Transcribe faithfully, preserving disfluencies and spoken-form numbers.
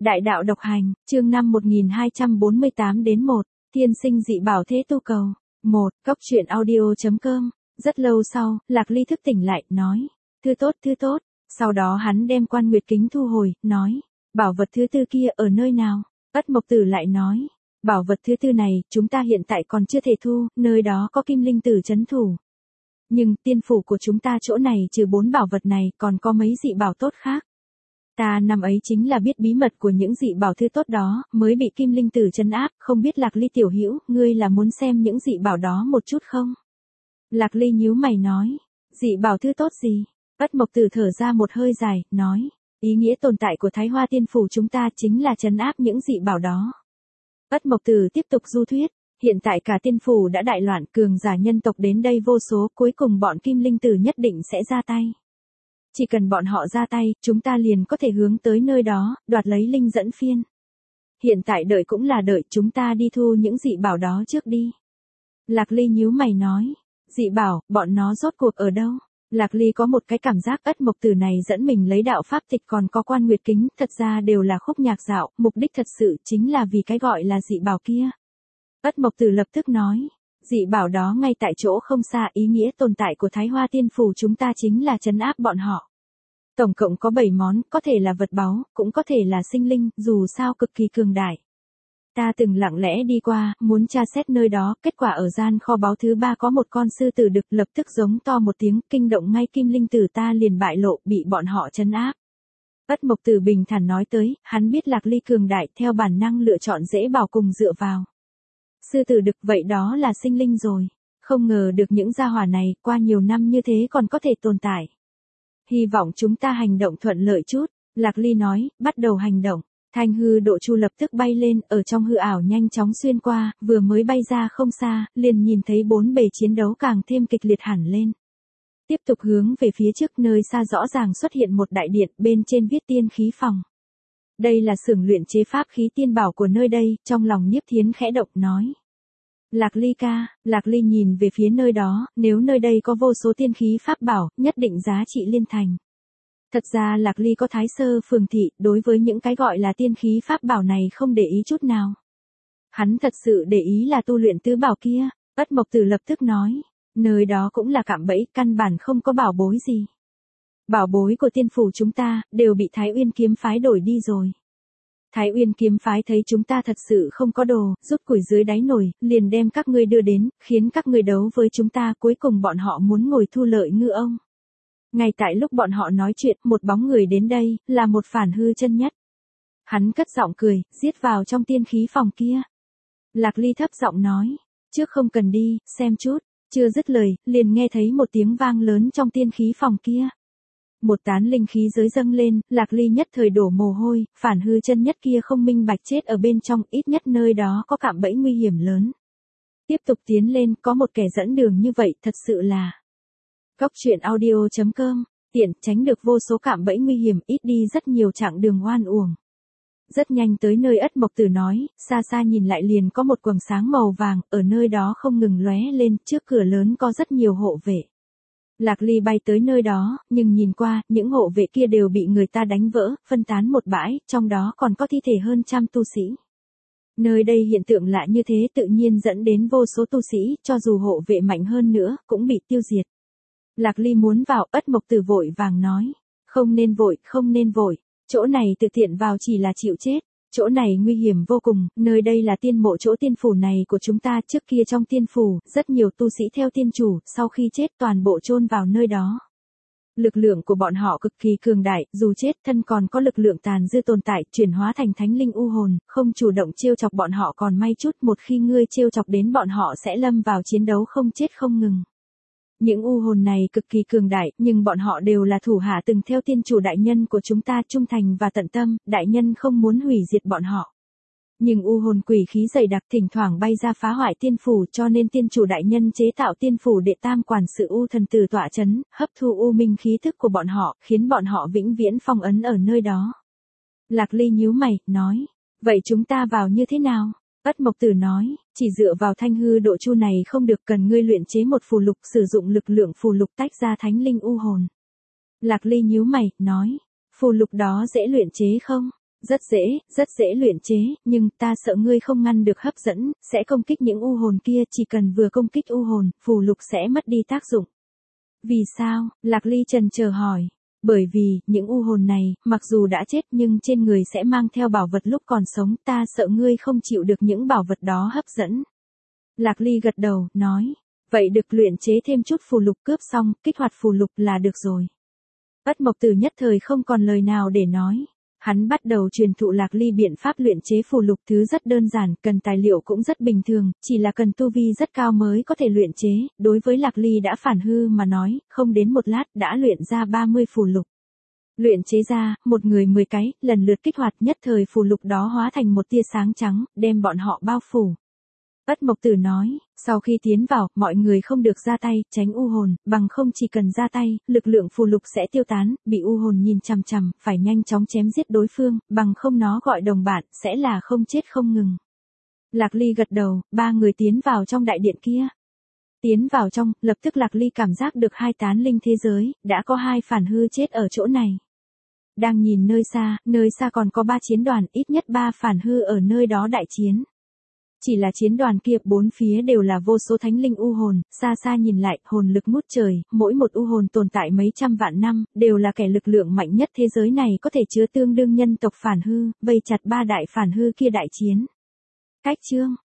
Đại đạo độc hành, chương năm một nghìn hai trăm bốn mươi tám đến một, thiên sinh dị bảo thế tu cầu. một. Cốc truyện audio.com. Rất lâu sau, Lạc Ly thức tỉnh lại, nói. Thư tốt, thư tốt. Sau đó hắn đem quan nguyệt kính thu hồi, nói. Bảo vật thứ tư kia ở nơi nào? Ất Mộc Tử lại nói. Bảo vật thứ tư này, chúng ta hiện tại còn chưa thể thu, nơi đó có kim linh tử trấn thủ. Nhưng, tiên phủ của chúng ta chỗ này trừ bốn bảo vật này, còn có mấy dị bảo tốt khác. Ta năm ấy chính là biết bí mật của những dị bảo thứ tốt đó, mới bị kim linh tử trấn áp, không biết Lạc Ly tiểu hữu, ngươi là muốn xem những dị bảo đó một chút không? Lạc Ly nhíu mày nói, dị bảo thứ tốt gì? Ất Mộc Tử thở ra một hơi dài, nói, ý nghĩa tồn tại của Thái Hoa tiên phủ chúng ta chính là trấn áp những dị bảo đó. Ất Mộc Tử tiếp tục du thuyết, hiện tại cả tiên phủ đã đại loạn, cường giả nhân tộc đến đây vô số, cuối cùng bọn kim linh tử nhất định sẽ ra tay. Chỉ cần bọn họ ra tay, chúng ta liền có thể hướng tới nơi đó, đoạt lấy linh dẫn phiên. Hiện tại đợi cũng là đợi, chúng ta đi thu những dị bảo đó trước đi. Lạc Ly nhíu mày nói, dị bảo, bọn nó rốt cuộc ở đâu? Lạc Ly có một cái cảm giác Ất Mộc Tử này dẫn mình lấy đạo pháp tịch còn có quan nguyệt kính, thật ra đều là khúc nhạc dạo, mục đích thật sự chính là vì cái gọi là dị bảo kia. Ất Mộc Tử lập tức nói, dị bảo đó ngay tại chỗ không xa, ý nghĩa tồn tại của Thái Hoa tiên phủ chúng ta chính là trấn áp bọn họ. Tổng cộng có bảy món, có thể là vật báu, cũng có thể là sinh linh, dù sao cực kỳ cường đại. Ta từng lặng lẽ đi qua, muốn tra xét nơi đó, kết quả ở gian kho báu thứ ba có một con sư tử đực, lập tức giống to một tiếng, kinh động ngay kim linh tử ta liền bại lộ, bị bọn họ trấn áp. Ất Mộc Tử bình thản nói tới, hắn biết Lạc Ly cường đại, theo bản năng lựa chọn dễ bảo cùng dựa vào. Sư tử đực vậy đó là sinh linh rồi, không ngờ được những gia hỏa này, qua nhiều năm như thế còn có thể tồn tại. Hy vọng chúng ta hành động thuận lợi chút, Lạc Ly nói, bắt đầu hành động. Thanh hư độ chu lập tức bay lên, ở trong hư ảo nhanh chóng xuyên qua, vừa mới bay ra không xa, liền nhìn thấy bốn bề chiến đấu càng thêm kịch liệt hẳn lên. Tiếp tục hướng về phía trước, nơi xa rõ ràng xuất hiện một đại điện, bên trên viết tiên khí phòng. Đây là xưởng luyện chế pháp khí tiên bảo của nơi đây, trong lòng Nhiếp Thiến khẽ động nói. Lạc Ly ca, Lạc Ly nhìn về phía nơi đó, nếu nơi đây có vô số tiên khí pháp bảo, nhất định giá trị liên thành. Thật ra Lạc Ly có thái sơ phường thị, đối với những cái gọi là tiên khí pháp bảo này không để ý chút nào. Hắn thật sự để ý là tu luyện tứ bảo kia, Ất Mộc Tử lập tức nói, nơi đó cũng là cạm bẫy, căn bản không có bảo bối gì. Bảo bối của tiên phủ chúng ta, đều bị Thái Uyên kiếm phái đổi đi rồi. Thái Uyên kiếm phái thấy chúng ta thật sự không có đồ, rút củi dưới đáy nồi, liền đem các ngươi đưa đến, khiến các ngươi đấu với chúng ta, cuối cùng bọn họ muốn ngồi thu lợi ngư ông. Ngay tại lúc bọn họ nói chuyện, một bóng người đến đây, là một phản hư chân nhất. Hắn cất giọng cười, giết vào trong tiên khí phòng kia. Lạc Ly thấp giọng nói, trước không cần đi, xem chút, chưa dứt lời, liền nghe thấy một tiếng vang lớn trong tiên khí phòng kia. Một tán linh khí giới dâng lên, Lạc Ly nhất thời đổ mồ hôi, phản hư chân nhất kia không minh bạch chết ở bên trong, ít nhất nơi đó có cạm bẫy nguy hiểm lớn. Tiếp tục tiến lên, có một kẻ dẫn đường như vậy, thật sự là Cốc truyện audio.com, tiện tránh được vô số cạm bẫy nguy hiểm, ít đi rất nhiều chặng đường oan uổng. Rất nhanh tới nơi Ất Mộc Tử nói, xa xa nhìn lại liền có một quầng sáng màu vàng, ở nơi đó không ngừng lóe lên, trước cửa lớn có rất nhiều hộ vệ. Lạc Ly bay tới nơi đó, nhưng nhìn qua, những hộ vệ kia đều bị người ta đánh vỡ, phân tán một bãi, trong đó còn có thi thể hơn trăm tu sĩ. Nơi đây hiện tượng lạ như thế tự nhiên dẫn đến vô số tu sĩ, cho dù hộ vệ mạnh hơn nữa, cũng bị tiêu diệt. Lạc Ly muốn vào, Ất Mộc Tử vội vàng nói, không nên vội, không nên vội, chỗ này tự tiện vào chỉ là chịu chết, chỗ này nguy hiểm vô cùng, nơi đây là tiên mộ chỗ tiên phủ này của chúng ta, trước kia trong tiên phủ, rất nhiều tu sĩ theo tiên chủ, sau khi chết toàn bộ chôn vào nơi đó. Lực lượng của bọn họ cực kỳ cường đại, dù chết thân còn có lực lượng tàn dư tồn tại, chuyển hóa thành thánh linh u hồn, không chủ động trêu chọc bọn họ còn may chút, một khi ngươi trêu chọc đến bọn họ sẽ lâm vào chiến đấu không chết không ngừng. Những u hồn này cực kỳ cường đại, nhưng bọn họ đều là thủ hạ từng theo tiên chủ đại nhân của chúng ta trung thành và tận tâm, đại nhân không muốn hủy diệt bọn họ. Nhưng u hồn quỷ khí dày đặc thỉnh thoảng bay ra phá hoại tiên phủ, cho nên tiên chủ đại nhân chế tạo tiên phủ đệ tam quản sự u thần tử tọa chấn, hấp thu u minh khí thức của bọn họ, khiến bọn họ vĩnh viễn phong ấn ở nơi đó. Lạc Ly nhíu mày, nói, vậy chúng ta vào như thế nào? Ất Mộc Tử nói, chỉ dựa vào thanh hư độ chu này không được, cần ngươi luyện chế một phù lục, sử dụng lực lượng phù lục tách ra thánh linh u hồn. Lạc Ly nhíu mày, nói, phù lục đó dễ luyện chế không? Rất dễ, rất dễ luyện chế, nhưng ta sợ ngươi không ngăn được hấp dẫn, sẽ công kích những u hồn kia, chỉ cần vừa công kích u hồn, phù lục sẽ mất đi tác dụng. Vì sao? Lạc Ly trần chờ hỏi. Bởi vì, những u hồn này, mặc dù đã chết nhưng trên người sẽ mang theo bảo vật lúc còn sống, ta sợ ngươi không chịu được những bảo vật đó hấp dẫn. Lạc Ly gật đầu, nói. Vậy được luyện chế thêm chút phù lục cướp xong, kích hoạt phù lục là được rồi. Ất Mộc Tử nhất thời không còn lời nào để nói. Hắn bắt đầu truyền thụ Lạc Ly biện pháp luyện chế phù lục, thứ rất đơn giản, cần tài liệu cũng rất bình thường, chỉ là cần tu vi rất cao mới có thể luyện chế. Đối với Lạc Ly đã phản hư mà nói, không đến một lát đã luyện ra ba mươi phù lục. Luyện chế ra, một người mười cái, lần lượt kích hoạt, nhất thời phù lục đó hóa thành một tia sáng trắng, đem bọn họ bao phủ. Ất Mộc Tử nói, sau khi tiến vào, mọi người không được ra tay, tránh u hồn, bằng không chỉ cần ra tay, lực lượng phù lục sẽ tiêu tán, bị u hồn nhìn chằm chằm, phải nhanh chóng chém giết đối phương, bằng không nó gọi đồng bạn, sẽ là không chết không ngừng. Lạc Ly gật đầu, ba người tiến vào trong đại điện kia. Tiến vào trong, lập tức Lạc Ly cảm giác được hai tán linh thế giới, đã có hai phản hư chết ở chỗ này. Đang nhìn nơi xa, nơi xa còn có ba chiến đoàn, ít nhất ba phản hư ở nơi đó đại chiến. Chỉ là chiến đoàn kia, bốn phía đều là vô số thánh linh u hồn, xa xa nhìn lại, hồn lực ngút trời, mỗi một u hồn tồn tại mấy trăm vạn năm, đều là kẻ lực lượng mạnh nhất thế giới này, có thể chứa tương đương nhân tộc phản hư, vây chặt ba đại phản hư kia đại chiến. Cách chương